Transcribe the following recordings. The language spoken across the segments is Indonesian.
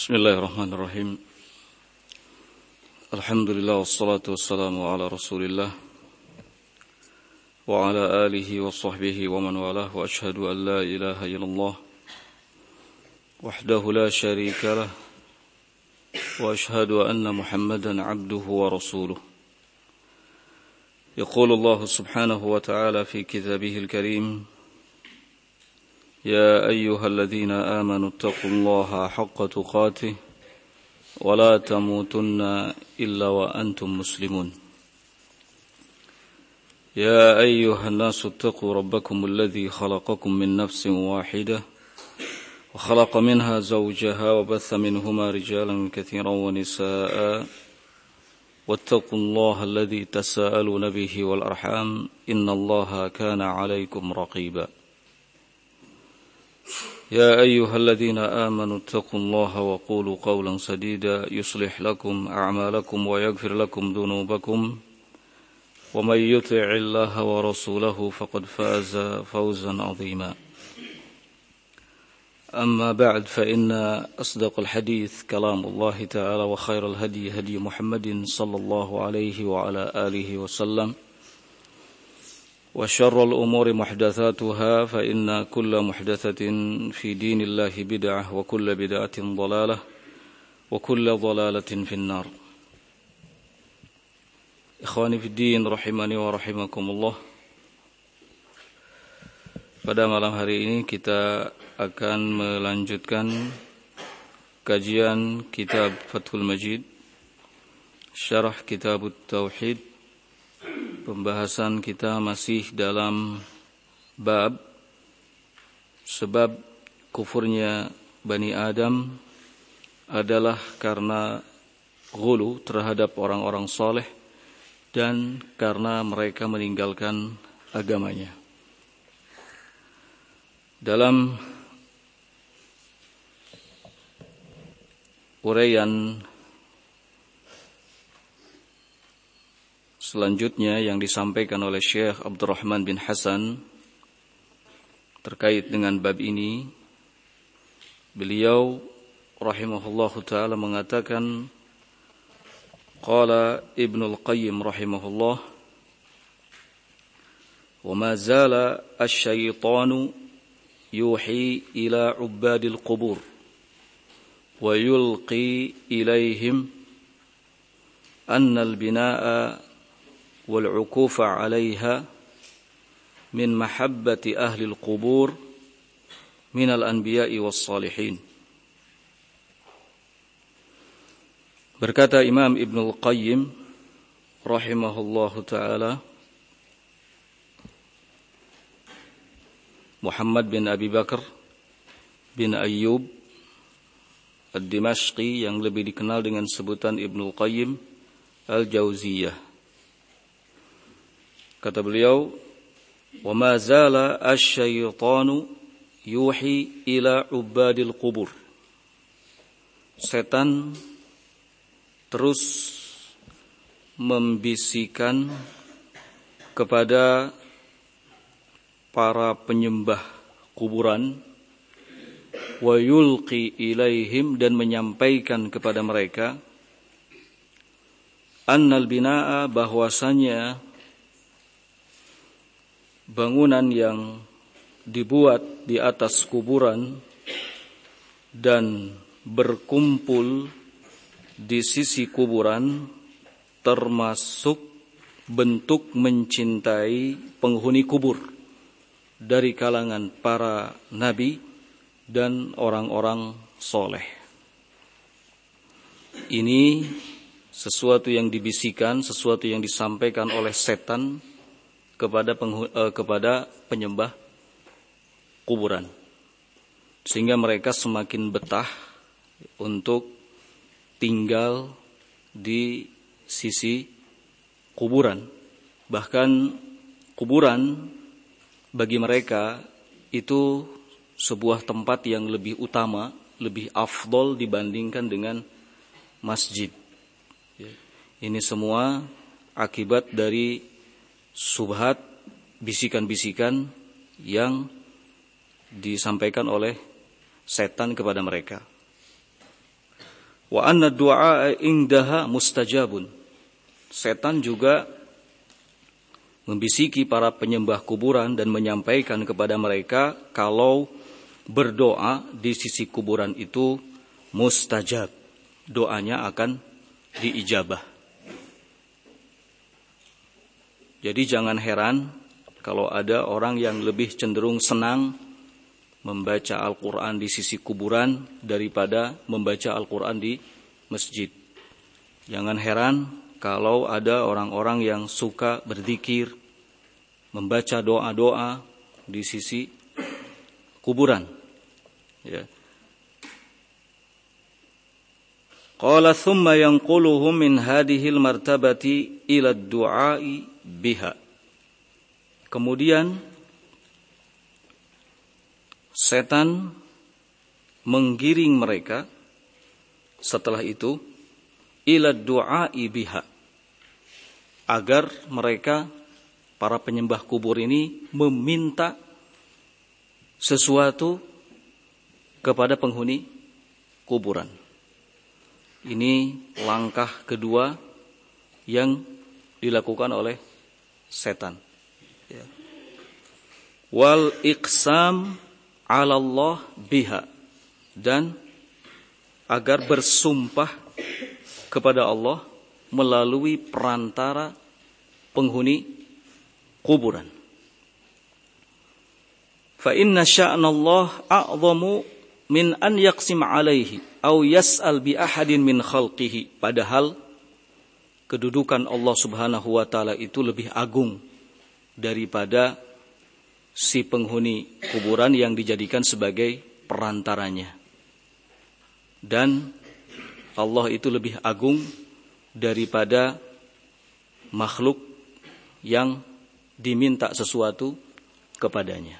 Bismillahirrahmanirrahim. Alhamdulillah wassalatu wassalamu ala Rasulillah wa ala alihi wa sahbihi wa man walah wa ashhadu an la ilaha illallah wahdahu la syarika lah wa ashhadu anna Muhammadan abduhu wa rasuluh. Yaqulu Allah subhanahu wa ta'ala fi kitabihil karim: يا أيها الذين آمنوا اتقوا الله حق تقاته ولا تموتن إلا وأنتم مسلمون يا أيها الناس اتقوا ربكم الذي خلقكم من نفس واحدة وخلق منها زوجها وبث منهما رجالا كثيرا ونساء واتقوا الله الذي تساءلون به والأرحام إن الله كان عليكم رقيبا يا أيها الذين آمنوا اتقوا الله وقولوا قولا سديدا يصلح لكم أعمالكم ويغفر لكم ذنوبكم ومن يطع الله ورسوله فقد فاز فوزا عظيما أما بعد فإن أصدق الحديث كلام الله تعالى وخير الهدي هدي محمد صلى الله عليه وعلى آله وسلم وشر الأمور محدثاتها فإن كل محدثة في دين الله بدعة وكل بدعة ضلالة وكل ضلالة في النار. Ikhwani fi din rahimani wa rahimakumullah. Pada malam hari ini kita akan melanjutkan kajian kitab Fathul Majid, syarah kitab Tauhid. Pembahasan kita masih dalam bab sebab kufurnya Bani Adam adalah karena ghulu terhadap orang-orang soleh dan karena mereka meninggalkan agamanya. Dalam uraian selanjutnya yang disampaikan oleh Syekh Abdurrahman bin Hasan terkait dengan bab ini, beliau rahimahullahu ta'ala mengatakan, qala Ibnul Qayyim rahimahullah, wa ma zala asy-syaitanu yuhi ila ubbadil qubur wa yulqi ilaihim anna al-binaa'a والعكوف عليها من محبة أهل القبور من الأنبياء والصالحين. Berkata Imam Ibnul Qayyim rahimahullahu ta'ala, Muhammad bin Abi Bakar bin Ayyub Ad-Dimashqi yang lebih dikenal dengan sebutan Ibnul Qayyim Al-Jauziyah. Kata beliau, wa ma zala asy-syaitanu yuhi ila ubadil qubur. Setan terus membisikkan kepada para penyembah kuburan, wa yulqi ilaihim, dan menyampaikan kepada mereka, annal binaa, bahwasanya bangunan yang dibuat di atas kuburan dan berkumpul di sisi kuburan termasuk bentuk mencintai penghuni kubur dari kalangan para nabi dan orang-orang soleh. Ini sesuatu yang dibisikkan, sesuatu yang disampaikan oleh setan kepada penyembah kuburan, sehingga mereka semakin betah untuk tinggal di sisi kuburan. Bahkan kuburan bagi mereka itu sebuah tempat yang lebih utama, lebih afdol dibandingkan dengan masjid. Ini semua akibat dari subhat, bisikan-bisikan yang disampaikan oleh setan kepada mereka. Wa anna du'a indaha mustajabun. Setan juga membisiki para penyembah kuburan dan menyampaikan kepada mereka kalau berdoa di sisi kuburan itu mustajab. Doanya akan diijabah. Jadi jangan heran kalau ada orang yang lebih cenderung senang membaca Al-Quran di sisi kuburan daripada membaca Al-Quran di masjid. Jangan heran kalau ada orang-orang yang suka berzikir, membaca doa-doa di sisi kuburan. Ya. Qala thumma yanquluhum min hadhil martabati ila ad-du'ai biha. Kemudian setan menggiring mereka setelah itu ila ad-du'ai biha, agar mereka para penyembah kubur ini meminta sesuatu kepada penghuni kuburan. Ini langkah kedua yang dilakukan oleh setan. Ya. Wal iqsam 'ala Allah biha, dan agar bersumpah kepada Allah melalui perantara penghuni kuburan. Fa inna sya'nallah a'zamu min an yaqsim 'alaihi aw yas'al bi ahadin min khalqihi. Padahal kedudukan Allah Subhanahu wa taala itu lebih agung daripada si penghuni kuburan yang dijadikan sebagai perantaranya. Dan Allah itu lebih agung daripada makhluk yang diminta sesuatu kepadanya.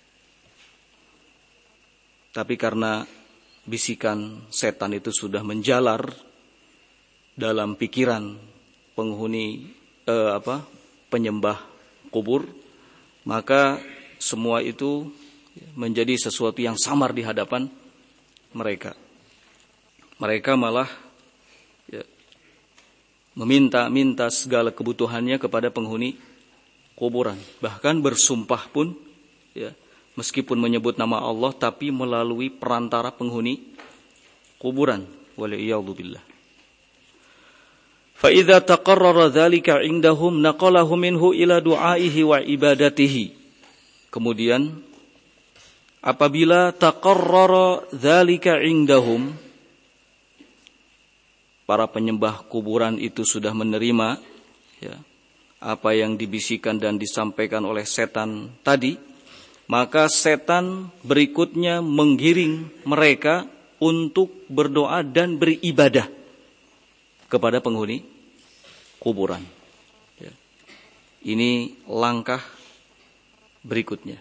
Tapi karena bisikan setan itu sudah menjalar dalam pikiran penghuni penyembah kubur, maka semua itu menjadi sesuatu yang samar di hadapan mereka. Mereka malah meminta segala kebutuhannya kepada penghuni kuburan. Bahkan bersumpah pun, meskipun menyebut nama Allah, tapi melalui perantara penghuni kuburan. Waliyadzu billah. Fa idza taqarrara dzalika 'indahum naqalahu minhu ila du'aihi wa ibadatihi. Kemudian apabila taqarrara dzalika 'indahum, para penyembah kuburan itu sudah menerima apa yang dibisikkan dan disampaikan oleh setan tadi, maka setan berikutnya menggiring mereka untuk berdoa dan beribadah kepada penghuni kuburan. Ini langkah berikutnya.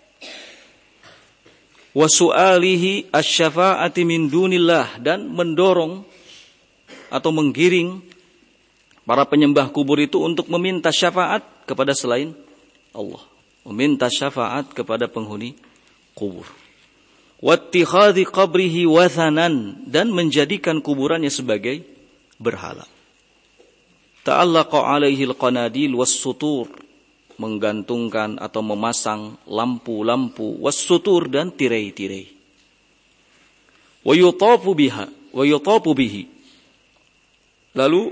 Wa su'alihi asy-syafa'ati min dunillah, dan mendorong atau menggiring para penyembah kubur itu untuk meminta syafaat kepada selain Allah, meminta syafaat kepada penghuni kubur. Wattikhadhi qabrihi wathanan, dan menjadikan kuburannya sebagai berhala. Ta'allaqa alaihi alqanadil was-sutur, menggantungkan atau memasang lampu-lampu, was-sutur, dan tirai-tirai. Wa yutafu bihi, lalu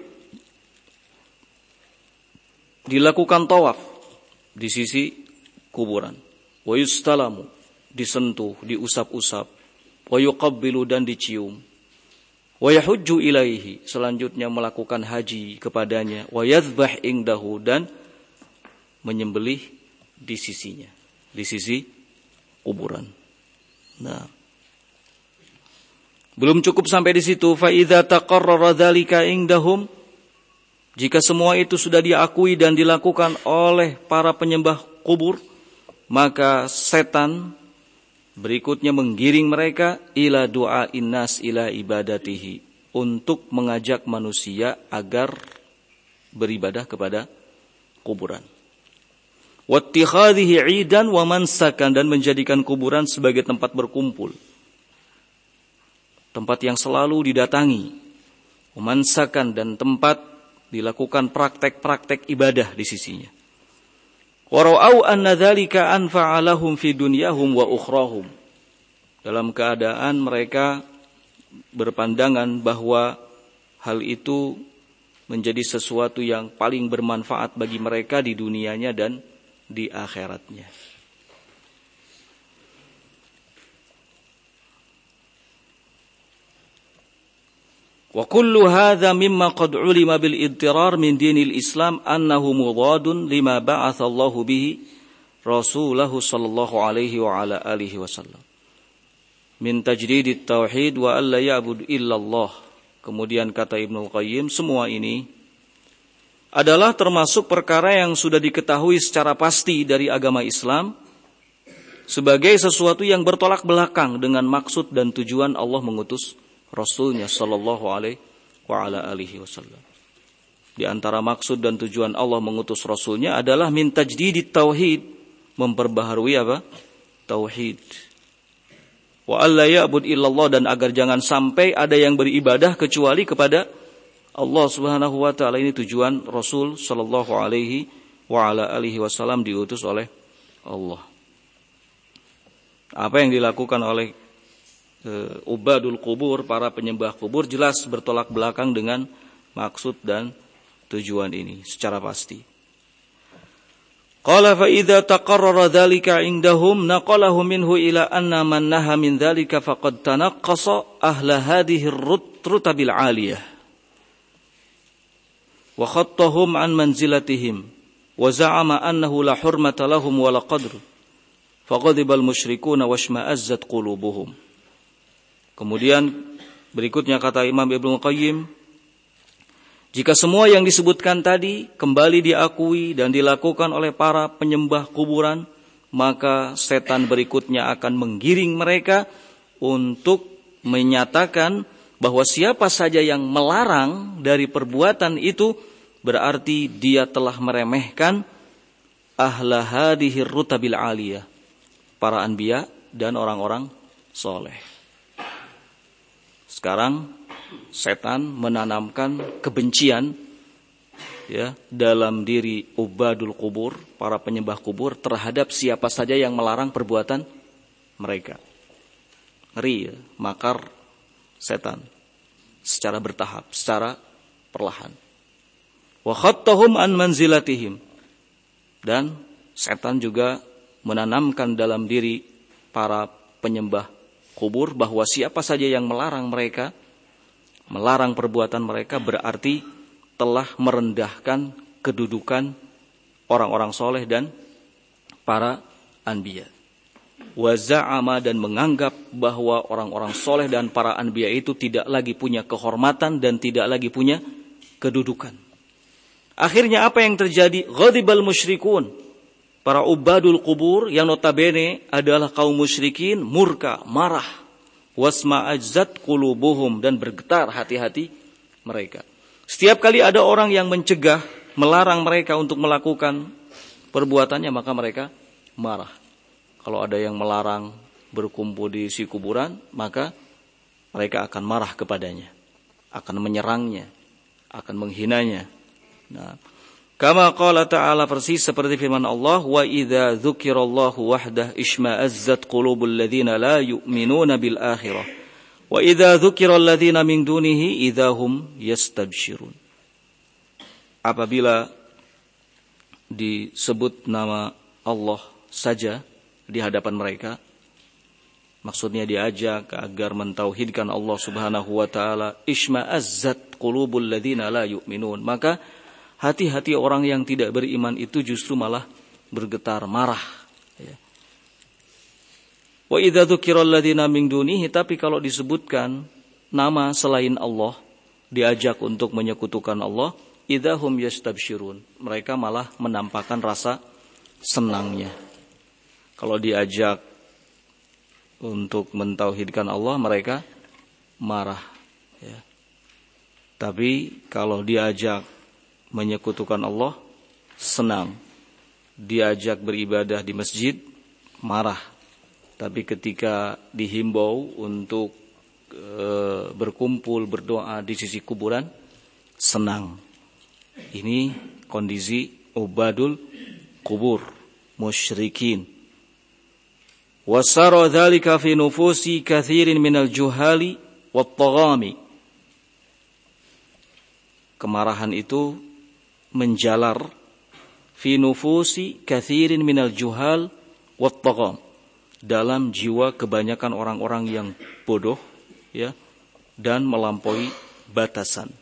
dilakukan tawaf di sisi kuburan. Wa yustalamu, disentuh, diusap-usap. Wa yuqabbilu, dan dicium. Wa yahujju ilaihi, selanjutnya melakukan haji kepadanya. Wa yadhbah indahu, dan menyembelih di sisinya, di sisi kuburan. Nah, belum cukup sampai di situ. Fa idza taqarrara dzalika indahum, jika semua itu sudah diakui dan dilakukan oleh para penyembah kubur, maka setan berikutnya menggiring mereka ila du'ain nas ila ibadatihi, untuk mengajak manusia agar beribadah kepada kuburan. Wattikhadhihi 'idan wa mansakan, dan menjadikan kuburan sebagai tempat berkumpul, tempat yang selalu didatangi memansakan dan tempat dilakukan praktek-praktek ibadah di sisinya. Wa ra'au anna dzalika anfa'a lahum fi dunyahum wa ukhrahum. Dalam keadaan mereka berpandangan bahwa hal itu menjadi sesuatu yang paling bermanfaat bagi mereka di dunianya dan di akhiratnya. Wa kullu hadza mimma qad ulima bil idtirar min dinil Islam annahu mudadun lima ba'atha Allah bihi rasulahu sallallahu alaihi wa ala alihi wasallam min tajdidit tauhid wa alla ya'budu illallah. Kemudian kata Ibnu Qayyim, semua ini adalah termasuk perkara yang sudah diketahui secara pasti dari agama Islam sebagai sesuatu yang bertolak belakang dengan maksud dan tujuan Allah mengutus Rasulnya sallallahu alaihi wa ala alihi wasallam. Di antara maksud dan tujuan Allah mengutus Rasulnya adalah min tajdidit tauhid, memperbaharui apa? Tauhid. Wa alla ya'bud illallah, dan agar jangan sampai ada yang beribadah kecuali kepada Allah Subhanahu wa taala. Ini tujuan Rasul sallallahu alaihi wa ala alihi wasallam diutus oleh Allah. Apa yang dilakukan oleh ubadul kubur, para penyembah kubur, jelas bertolak belakang dengan maksud dan tujuan ini secara pasti. Qala fa idza taqarrara dzalika indahum naqalahu minhu ila anna man naha min dzalika faqad tanaqqasa ahla hadhihi ar-rutabil 'aliyah wa khattahum an manzilatihim wa za'ama annahu la hurmata lahum wa la qadr faqadibal musyrikuuna washma'azzat qulubuhum. Kemudian berikutnya kata Imam Ibnu Qayyim, jika semua yang disebutkan tadi kembali diakui dan dilakukan oleh para penyembah kuburan, maka setan berikutnya akan menggiring mereka untuk menyatakan bahwa siapa saja yang melarang dari perbuatan itu berarti dia telah meremehkan ahla hadhir rutabil aliyah, para anbiya dan orang-orang soleh. Sekarang setan menanamkan kebencian ya dalam diri ubadul kubur, para penyembah kubur, terhadap siapa saja yang melarang perbuatan mereka. Ngeri ya, makar setan secara bertahap, secara perlahan. Wa khattahum an manzilatihim, dan setan juga menanamkan dalam diri para penyembah kubur bahwa siapa saja yang melarang mereka, melarang perbuatan mereka, berarti telah merendahkan kedudukan orang-orang soleh dan para anbiya. Wa za'ama, dan menganggap bahwa orang-orang soleh dan para anbiya itu tidak lagi punya kehormatan dan tidak lagi punya kedudukan. Akhirnya apa yang terjadi? Ghadibal musyrikun, para ubadul kubur yang notabene adalah kaum musyrikin, murka, marah. Wasma'azzat qulubuhum, dan bergetar hati-hati mereka. Setiap kali ada orang yang mencegah, melarang mereka untuk melakukan perbuatannya, maka mereka marah. Kalau ada yang melarang berkumpul di si kuburan, maka mereka akan marah kepadanya, akan menyerangnya, akan menghinanya. Nah, kama qala ta'ala, persis seperti firman Allah, wa idza dzukirallahu wahdah ishma'azzat qulubul ladzina la yu'minuna bil akhirah wa idza dzukiral ladzina min dunihi idzahum yastabsyirun. Apabila disebut nama Allah saja di hadapan mereka, maksudnya diajak agar mentauhidkan Allah Subhanahu wa taala, ishma'azzat qulubul ladzina la yu'minun, maka hati-hati orang yang tidak beriman itu justru malah bergetar, marah. Wa idza dzukiral ladzina min dunihi, tapi kalau disebutkan nama selain Allah, diajak untuk menyekutukan Allah, idzahum yastabsyirun, mereka malah menampakkan rasa senangnya. Kalau diajak untuk mentauhidkan Allah, mereka marah. Tapi kalau diajak menyekutukan Allah, senang. Diajak beribadah di masjid, marah. Tapi ketika dihimbau untuk berkumpul berdoa di sisi kuburan senang. Ini kondisi ubadul kubur musyrikin. Wasara dzalika fi nufusi katsirin minal juhali wat taghami. Kemarahan itu menjalar fi nufusi katsirin minal juhal wat tagham, dalam jiwa kebanyakan orang-orang yang bodoh, ya, dan melampaui batasan.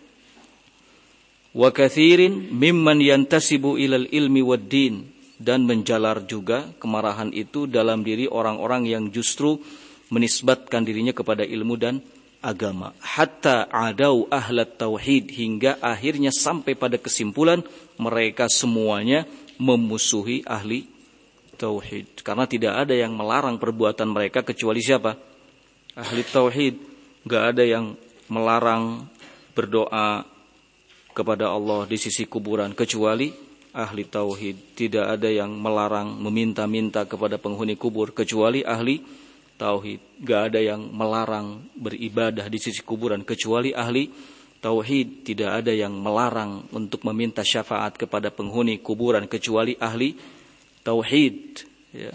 Wa katsirin mimman yantasibu ilal ilmi wad din, dan menjalar juga kemarahan itu dalam diri orang-orang yang justru menisbatkan dirinya kepada ilmu dan agama. Hatta adau ahlat tauhid, hingga akhirnya sampai pada kesimpulan mereka semuanya memusuhi ahli tauhid. Karena tidak ada yang melarang perbuatan mereka kecuali siapa? Ahli tauhid. Gak ada yang melarang berdoa kepada Allah di sisi kuburan kecuali ahli tauhid. Tidak ada yang melarang meminta-minta kepada penghuni kubur kecuali ahli tauhid. Gak ada yang melarang beribadah di sisi kuburan kecuali ahli tauhid. Tidak ada yang melarang untuk meminta syafaat kepada penghuni kuburan kecuali ahli tauhid, ya.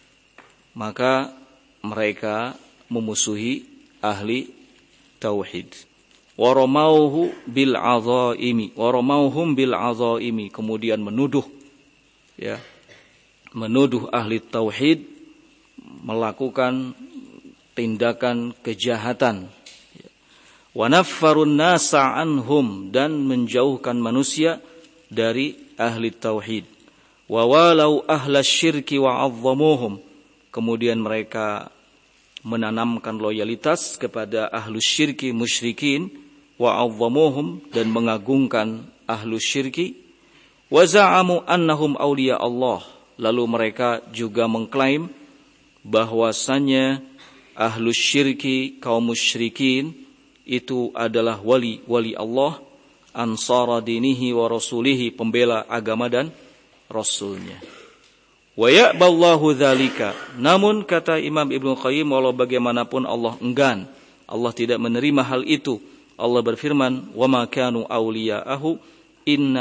Maka mereka memusuhi ahli tauhid. Waramauhu bil azaimi, waramauhum bil azaimi, kemudian menuduh, ya, menuduh ahli tauhid melakukan tindakan kejahatan. Wa naffarun nasa anhum, dan menjauhkan manusia dari ahli tauhid. Wa walau ahla syirki wa 'azzamuhum, kemudian mereka menanamkan loyalitas kepada ahlus syirki musyrikin, wa 'azzamuhum, dan mengagungkan ahlus syirki. Wa za'amu annahum awliya Allah, lalu mereka juga mengklaim bahwasannya ahlus syirki, kaum musyrikin itu adalah wali-wali Allah, ansara dinihi wa rasulihi, pembela agama dan rasulnya. Wa ya'ballahu dzalika, namun kata Imam Ibnu Qayyim, walau bagaimanapun Allah enggan, Allah tidak menerima hal itu. Allah berfirman, wa ma kanu awliya'ahu in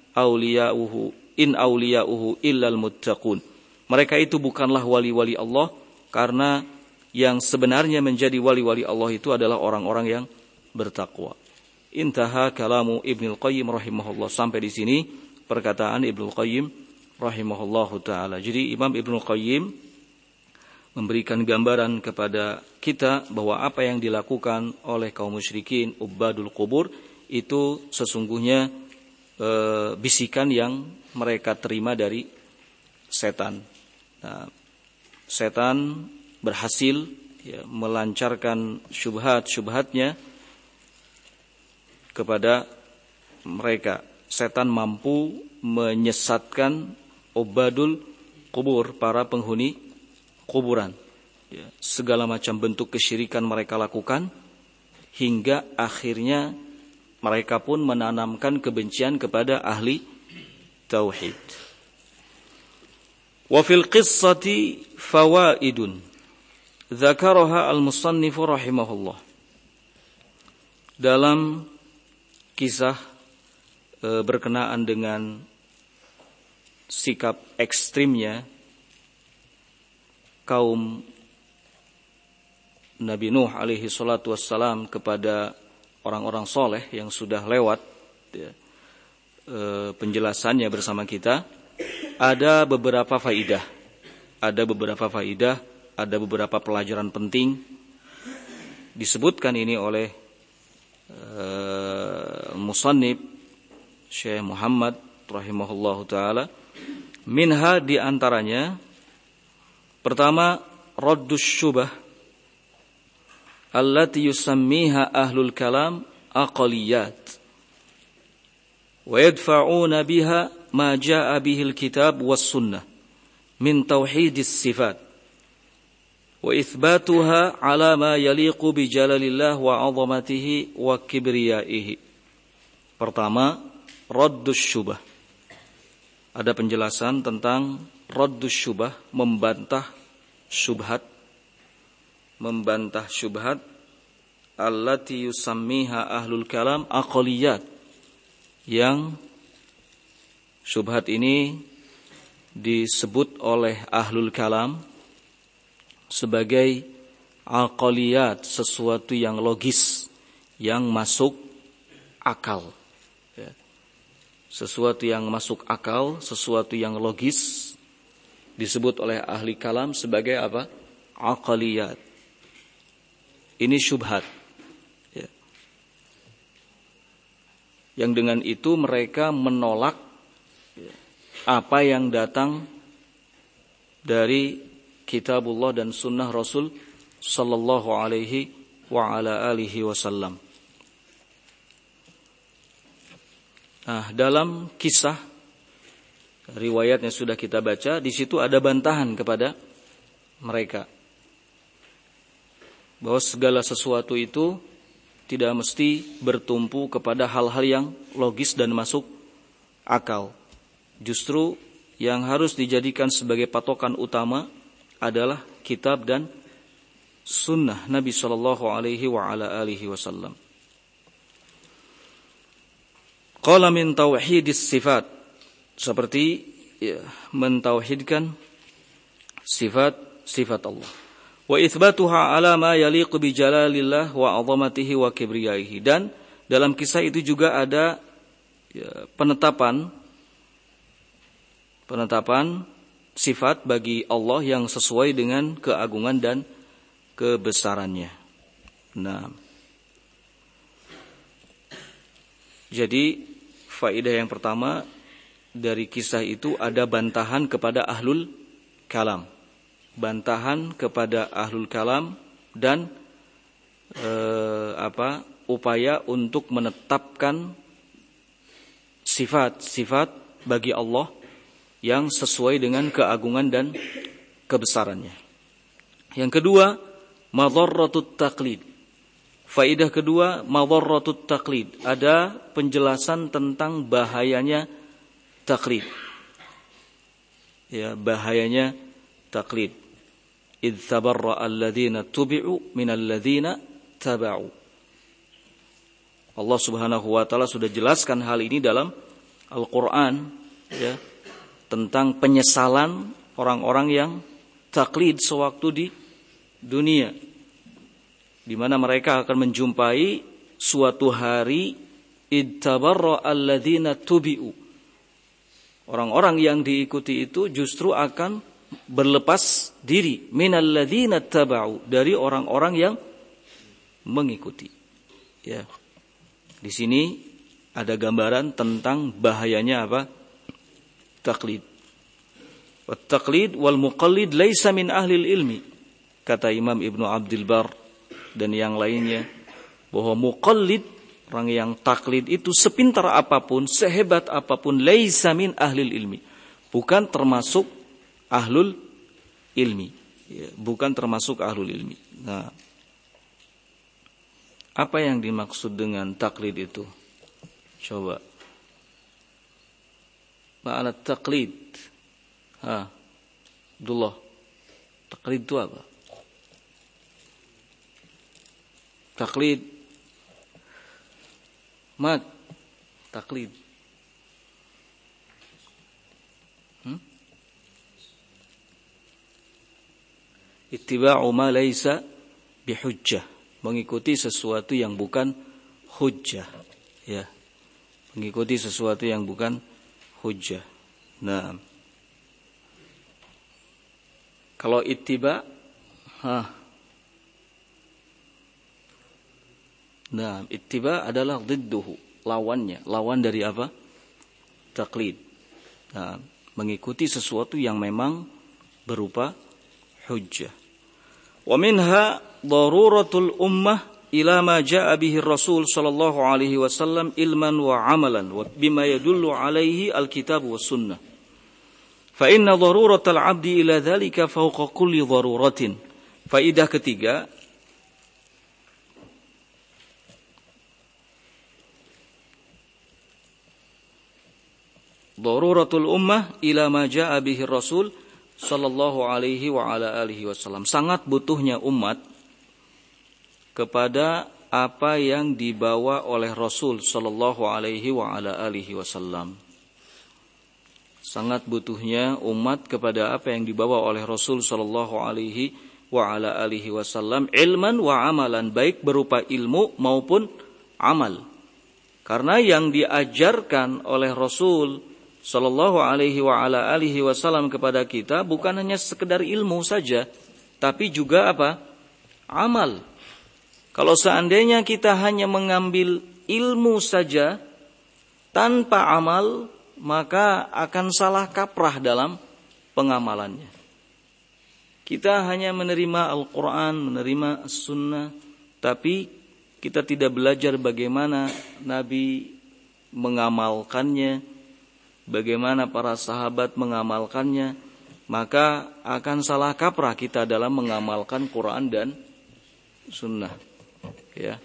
awliya'uhu illal muttaqun. Mereka itu bukanlah wali-wali Allah, karena yang sebenarnya menjadi wali-wali Allah itu adalah orang-orang yang bertakwa. Intaha kalamu Ibnu Qayyim rahimahullah. Sampai di sini perkataan Ibnu Qayyim rahimahullahu ta'ala. Jadi Imam Ibnu Qayyim memberikan gambaran kepada kita bahwa apa yang dilakukan oleh kaum musyrikin ubadul kubur itu sesungguhnya bisikan yang mereka terima dari setan. Nah, setan berhasil, ya, melancarkan syubhat-syubhatnya kepada mereka. Setan mampu menyesatkan ubadul kubur, para penghuni kuburan, ya, segala macam bentuk kesyirikan mereka lakukan, hingga akhirnya mereka pun menanamkan kebencian kepada ahli tauhid. Wa fil qissati fawaidun dzakaraha al-musannifu rahimahullah. Dalam kisah berkenaan dengan sikap ekstrimnya kaum Nabi Nuh alaihi salatu wassalam kepada orang-orang soleh yang sudah lewat, ya, penjelasannya bersama kita, ada beberapa faidah, ada beberapa pelajaran penting. Disebutkan ini oleh musannif Syekh Muhammad rahimahullahu taala. Minha, di antaranya, pertama, raddus syubah allati yusammiha ahlul kalam aqaliyat wa yadfa'una biha ma jaa bihil kitab was sunnah min tauhidis sifat wa itsbatuha ala ma yaliqu bi jalalillah wa 'azamatihi wa kibriyaihi. Pertama, raddus syubah. Ada penjelasan tentang raddus syubah, membantah syubhat allati yusammiha ahlul kalam aqliyat, yang syubhat ini disebut oleh ahlul kalam sebagai aqliyat, sesuatu yang logis, yang masuk akal. Sesuatu yang masuk akal, sesuatu yang logis, disebut oleh ahli kalam sebagai apa? Aqliyat. Ini syubhat. Ya. Yang dengan itu mereka menolak apa yang datang dari kitabullah dan sunnah Rasul sallallahu alaihi wa ala alihi wasallam. Nah, dalam kisah riwayat yang sudah kita baca, di situ ada bantahan kepada mereka bahwa segala sesuatu itu tidak mesti bertumpu kepada hal-hal yang logis dan masuk akal. Justru yang harus dijadikan sebagai patokan utama adalah kitab dan sunnah Nabi sallallahu alaihi wa ala alihi wasallam. Qala min tauhidis sifat, seperti mentauhidkan sifat-sifat Allah. Wa itsbatuha ala ma yaliqu bi jalalillah wa 'azamatihi wa kibriyaihi. Dan dalam kisah itu juga ada penetapan sifat bagi Allah yang sesuai dengan keagungan dan kebesarannya. Nah, jadi faedah yang pertama dari kisah itu ada bantahan kepada ahlul kalam. Bantahan kepada ahlul kalam dan upaya untuk menetapkan sifat-sifat bagi Allah yang sesuai dengan keagungan dan kebesarannya. Yang kedua, madharratut taqlid. Faedah kedua, madharratut taqlid. Ada penjelasan tentang bahayanya taqlid. Ya, bahayanya taqlid. Idz tabarra'a alladziina tubi'u minal ladziina taba'u. Allah Subhanahu wa taala sudah jelaskan hal ini dalam Al-Qur'an, ya, tentang penyesalan orang-orang yang taklid sewaktu di dunia, di mana mereka akan menjumpai suatu hari idtabarra alladzina tubi'u. Orang-orang yang diikuti itu justru akan berlepas diri minal ladzina taba'u, dari orang-orang yang mengikuti. Ya. Di sini ada gambaran tentang bahayanya apa? Taqlid. Wat-taqlid wal muqallid laisa min ahlil ilmi. Kata Imam Ibnu Abdul Bar dan yang lainnya, bahwa muqallid, orang yang taklid itu sepintar apapun, sehebat apapun, laisa min ahlil ilmi. Bukan termasuk ahlul ilmi. Ya, bukan termasuk ahlul ilmi. Nah, apa yang dimaksud dengan taklid itu? Coba. Ma'ana taklid. Abdullah. Taklid itu apa? Taklid. Taklid. Ittiba'u ma laisa bihujjah. Mengikuti sesuatu yang bukan hujjah. Ya. Mengikuti sesuatu yang bukan hujjah. Nah, kalau ittiba, nah, ittiba adalah didduhu, lawannya, lawan dari apa? Taklid. Nah, mengikuti sesuatu yang memang berupa hujjah. Wa minha daruratul ummah ila ma jaa bihi Rasul sallallahu alaihi wasallam ilman wa amalan wa bima yadullu alaihi alkitab was sunnah. Fa inna daruratal 'abdi ila dzalika fawqa kulli daruratin. Faedah ketiga, daruratul ummah ila ma jaa bihi Rasul sallallahu alaihi wa ala alihi wasallam. Sangat butuhnya umat kepada apa yang dibawa oleh Rasul sallallahu alaihi wa ala alihi wasallam. Sangat butuhnya umat kepada apa yang dibawa oleh Rasul sallallahu alaihi wa ala alihi wasallam, ilman wa amalan, baik berupa ilmu maupun amal. Karena yang diajarkan oleh Rasul sallallahu alaihi wa ala alihi wasallam kepada kita bukan hanya sekedar ilmu saja, tapi juga apa? Amal. Kalau seandainya kita hanya mengambil ilmu saja tanpa amal, maka akan salah kaprah dalam pengamalannya. Kita hanya menerima Al-Quran, menerima As-Sunnah, tapi kita tidak belajar bagaimana Nabi mengamalkannya, bagaimana para sahabat mengamalkannya, maka akan salah kaprah kita dalam mengamalkan Quran dan Sunnah. Ya.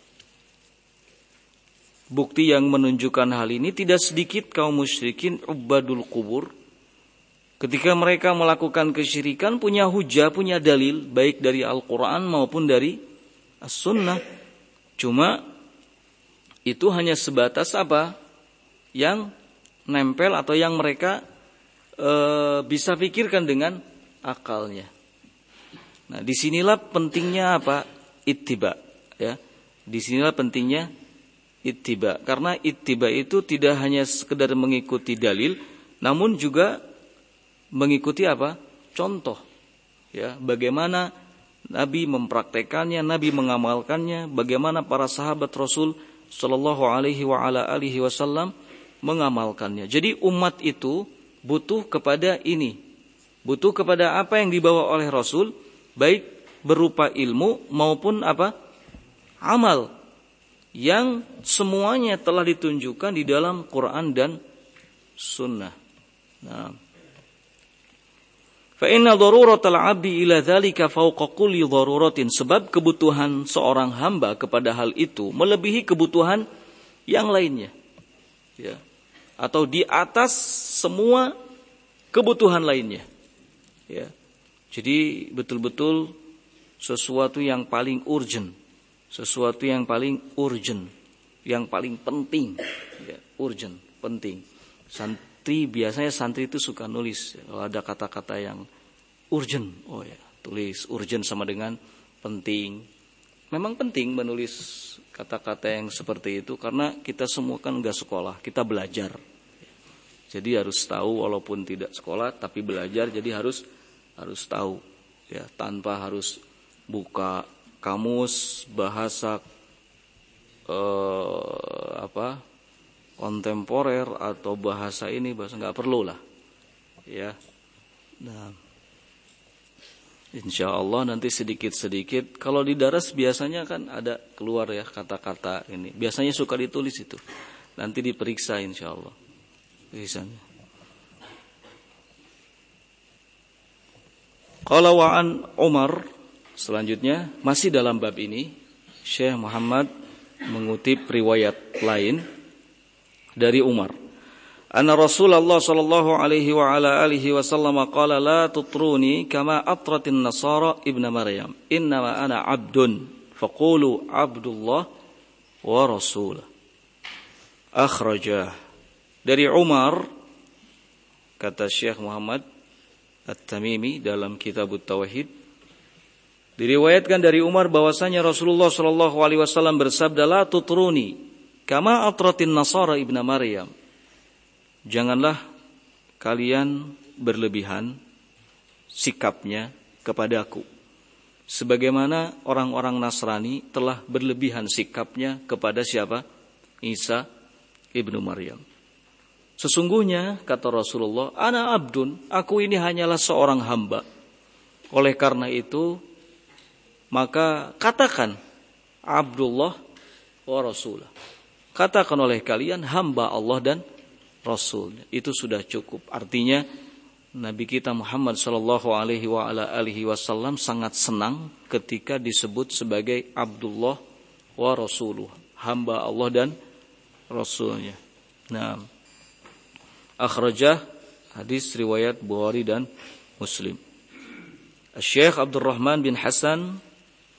Bukti yang menunjukkan hal ini, tidak sedikit kaum musyrikin ubadul kubur, ketika mereka melakukan kesyirikan punya hujah, punya dalil baik dari Al-Quran maupun dari As-Sunnah. Cuma itu hanya sebatas apa? Yang nempel atau yang mereka bisa pikirkan dengan akalnya. Nah, disinilah pentingnya apa? Ittiba. Ya, disinilah pentingnya ittiba. Karena ittiba itu tidak hanya sekedar mengikuti dalil, namun juga mengikuti apa? Contoh. Ya, bagaimana Nabi mempraktekannya, Nabi mengamalkannya, bagaimana para sahabat Rasul sallallahu alaihi wa ala alihi wasallam mengamalkannya. Jadi umat itu butuh kepada ini. Butuh kepada apa yang dibawa oleh Rasul, baik berupa ilmu maupun apa? Amal. Yang semuanya telah ditunjukkan di dalam Quran dan Sunnah. Nah, fa inna daruratal 'abdi ila dzalika fawqa kulli daruratin, sebab kebutuhan seorang hamba kepada hal itu melebihi kebutuhan yang lainnya. Ya. Atau di atas semua kebutuhan lainnya. Ya. Jadi betul-betul sesuatu yang paling urgent, sesuatu yang paling urgent, yang paling penting, ya, urgent, penting. Biasanya santri itu suka nulis, kalau ada kata-kata yang urgent, oh ya, tulis urgent sama dengan penting. Memang penting menulis kata-kata yang seperti itu karena kita semua kan enggak sekolah, kita belajar. Jadi harus tahu walaupun tidak sekolah tapi belajar, jadi harus tahu, ya, tanpa harus buka kamus bahasa kontemporer atau bahasa ini, bahasa nggak perlu lah, ya. Nah, insya Allah nanti sedikit-sedikit kalau di daras biasanya kan ada keluar ya kata-kata ini, biasanya suka ditulis itu, nanti diperiksa insya Allah tulisannya. Qala wa an Umar, selanjutnya masih dalam bab ini Syekh Muhammad mengutip riwayat lain dari Umar. Anna Rasulullah sallallahu alaihi wa ala alihi wasallam qala la tutruni kama atratin nasara ibn Maryam, innama ana abdun faqulu abdullah wa rasulah. Akhrajah. Dari Umar, kata Syekh Muhammad At-Tamimi dalam Kitab At-Tauhid, diriwayatkan dari Umar bahwasanya Rasulullah sallallahu alaihi wasallam bersabda, la tutruni kama atratin nasara ibn Maryam. Janganlah kalian berlebihan sikapnya kepadaku, sebagaimana orang-orang Nasrani telah berlebihan sikapnya kepada siapa? Isa ibnu Maryam. Sesungguhnya kata Rasulullah, ana abdun, aku ini hanyalah seorang hamba. Oleh karena itu maka katakan Abdullah wa Rasulah. Katakan oleh kalian hamba Allah dan Rasulnya. Itu sudah cukup. Artinya Nabi kita Muhammad sallallahu alaihi wa ala alihi wasallam sangat senang ketika disebut sebagai Abdullah wa Rasuluh, hamba Allah dan Rasulnya. Nah, akhrajah, hadis riwayat Bukhari dan Muslim. Syekh Abdurrahman bin Hasan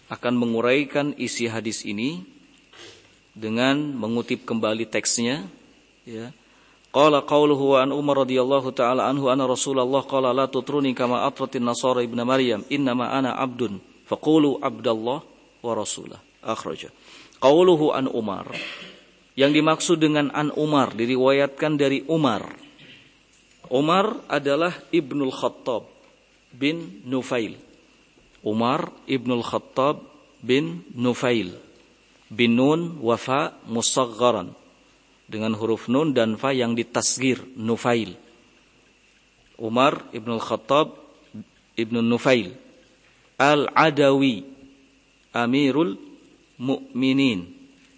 akan menguraikan isi hadis ini dengan mengutip kembali teksnya, ya. Qala qauluhu wa an Umar radhiyallahu taala anhu anna Rasulullah qala la tutruni kama atratin nasara ibnu Maryam innama ana abdun faqulu abdallah wa rasulah. Akhraja. Qauluhu an Umar, yang dimaksud dengan an Umar diriwayatkan dari Umar. Umar adalah Ibnul Khattab bin Nufail. Umar Ibnul Khattab bin Nufail. Bin nun wafa musaggaran, dengan huruf nun dan fa yang ditasgir, Nufail. Umar Ibnul Khattab Ibnu Nufail Al-Adawi Amirul Mu'minin.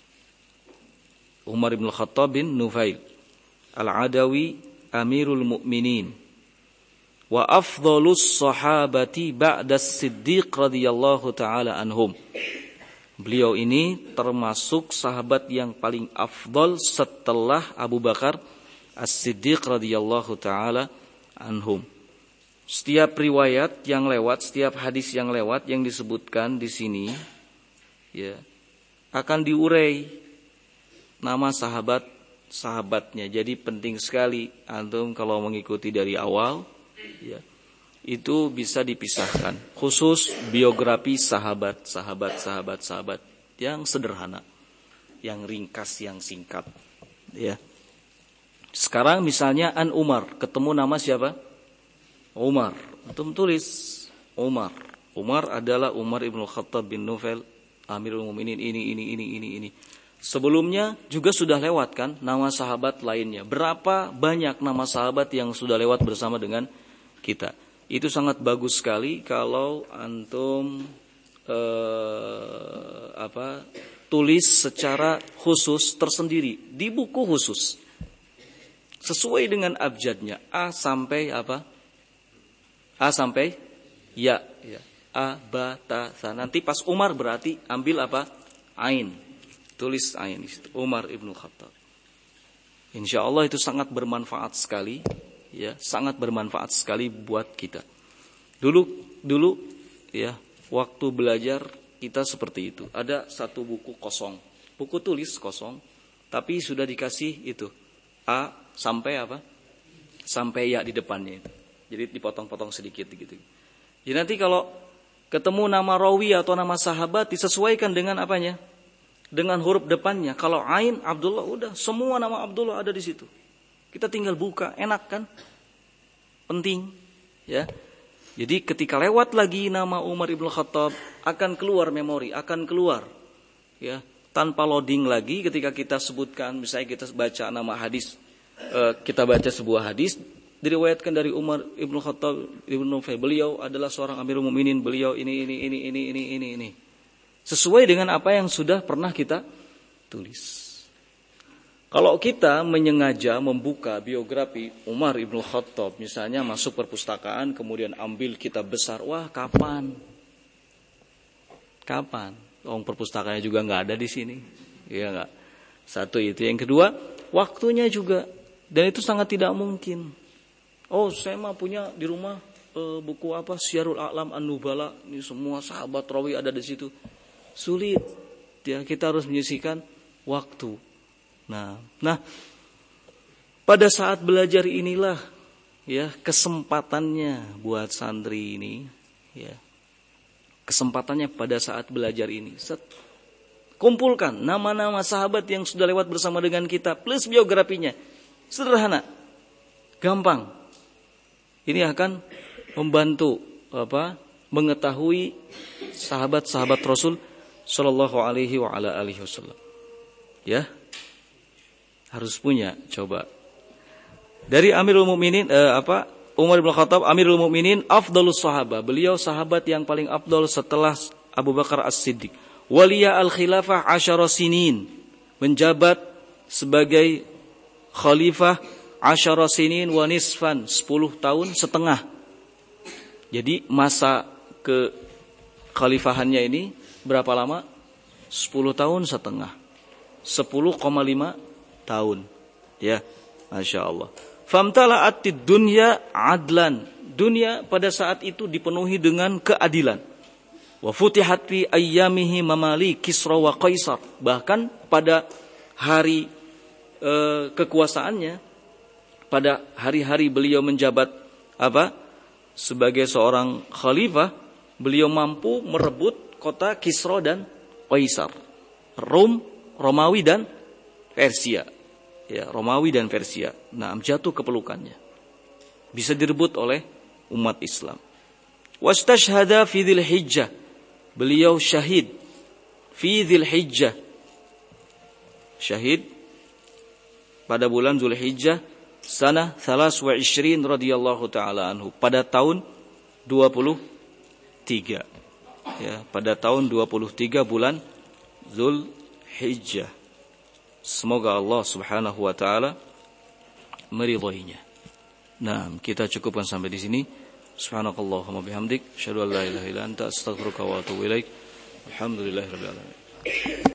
Umar Ibnul Khattab bin Nufail Al-Adawi Amirul Mu'minin. Wa afdhalus sahabati ba'da Siddiq radhiyallahu ta'ala anhum. Beliau ini termasuk sahabat yang paling afdal setelah Abu Bakar As-Siddiq radhiyallahu taala anhum. Setiap riwayat yang lewat, setiap hadis yang lewat yang disebutkan di sini, ya, akan diurai nama sahabatnya. Jadi penting sekali antum kalau mengikuti dari awal, ya, itu bisa dipisahkan. Khusus biografi sahabat yang sederhana, yang ringkas, yang singkat. Ya. Sekarang misalnya an Umar, ketemu nama siapa? Umar. Antum tulis Umar. Umar adalah Umar Ibnul Khattab bin Nufail Amirul Mukminin ini. Sebelumnya juga sudah lewat kan nama sahabat lainnya. Berapa banyak nama sahabat yang sudah lewat bersama dengan kita. Itu sangat bagus sekali kalau antum tulis secara khusus tersendiri di buku khusus sesuai dengan abjadnya A sampai apa? A sampai ya. A ba ta sa. Nanti pas Umar berarti ambil apa? Ain. Tulis ain di situ. Umar Ibnu Khattab. Insyaallah itu sangat bermanfaat sekali. Ya, sangat bermanfaat sekali buat kita. Dulu ya, waktu belajar kita seperti itu. Ada satu buku kosong, buku tulis kosong, tapi sudah dikasih itu A sampai apa? Sampai ya di depannya itu. Jadi dipotong-potong sedikit gitu. Jadi nanti kalau ketemu nama rawi atau nama sahabat disesuaikan dengan apanya? Dengan huruf depannya. Kalau Ain Abdullah, udah semua nama Abdullah ada di situ. Kita tinggal buka, enak kan? Penting, ya. Jadi ketika lewat lagi nama Umar Ibn Khattab akan keluar memori, akan keluar, ya, tanpa loading lagi. Ketika kita sebutkan, misalnya kita baca nama hadis, kita baca sebuah hadis diriwayatkan dari Umar Ibn Khattab Ibn Nufail. Beliau adalah seorang Amirul Mukminin. Beliau ini. Sesuai dengan apa yang sudah pernah kita tulis. Kalau kita menyengaja membuka biografi Umar Ibn Khattab, misalnya masuk perpustakaan, kemudian ambil kitab besar, wah kapan? Perpustakaannya juga nggak ada di sini, ya nggak. Satu itu, yang kedua, waktunya juga, dan itu sangat tidak mungkin. Oh, saya mah punya di rumah buku apa? Syiarul A'lam An-Nubala, ini semua sahabat rawi ada di situ. Sulit, ya, kita harus menyisihkan waktu. Nah, pada saat belajar inilah, ya, kesempatannya buat santri ini, ya, kesempatannya pada saat belajar ini. Kumpulkan nama-nama sahabat yang sudah lewat bersama dengan kita plus biografinya, sederhana, gampang. Ini akan membantu mengetahui sahabat-sahabat Rasul Shallallahu Alaihi Wasallam. Ya. Harus punya, coba. Dari Amirul Mukminin Umar bin Khattab Amirul Mukminin afdhalus sahabah. Beliau sahabat yang paling afdal setelah Abu Bakar As-Siddiq. Waliya al-khilafah 10 sinin. Menjabat sebagai khalifah 10 sinin wa nisfan, 10 tahun setengah. Jadi masa ke khalifahannya ini berapa lama? 10 tahun setengah. 10,5 tahun, ya, masya Allah. Famtala'atid dunya adlan. Dunia pada saat itu dipenuhi dengan keadilan. Wa futihat fi ayyamihi mamali Kisra wa Qaisar. Bahkan pada hari kekuasaannya, pada hari-hari beliau menjabat sebagai seorang khalifah, beliau mampu merebut kota Kisra dan Qaisar. Romawi dan Persia. Ya, Romawi dan Persia. Nah, jatuh ke pelukannya. Bisa direbut oleh umat Islam. Wastashhada fi Dzulhijjah. Beliau syahid fi Dzulhijjah. Syahid pada bulan Dzulhijjah sanah 23 radhiyallahu taala anhu, pada tahun 23. Ya, pada tahun 23 bulan Dzulhijjah. Semoga Allah Subhanahu wa taala meridhoinya. Nah, kita cukupkan sampai di sini. Subhanakallahumma bihamdik, asyhadu an la ilaha illa anta, astaghfiruka wa atubu ilaik. Alhamdulillahirabbil alamin.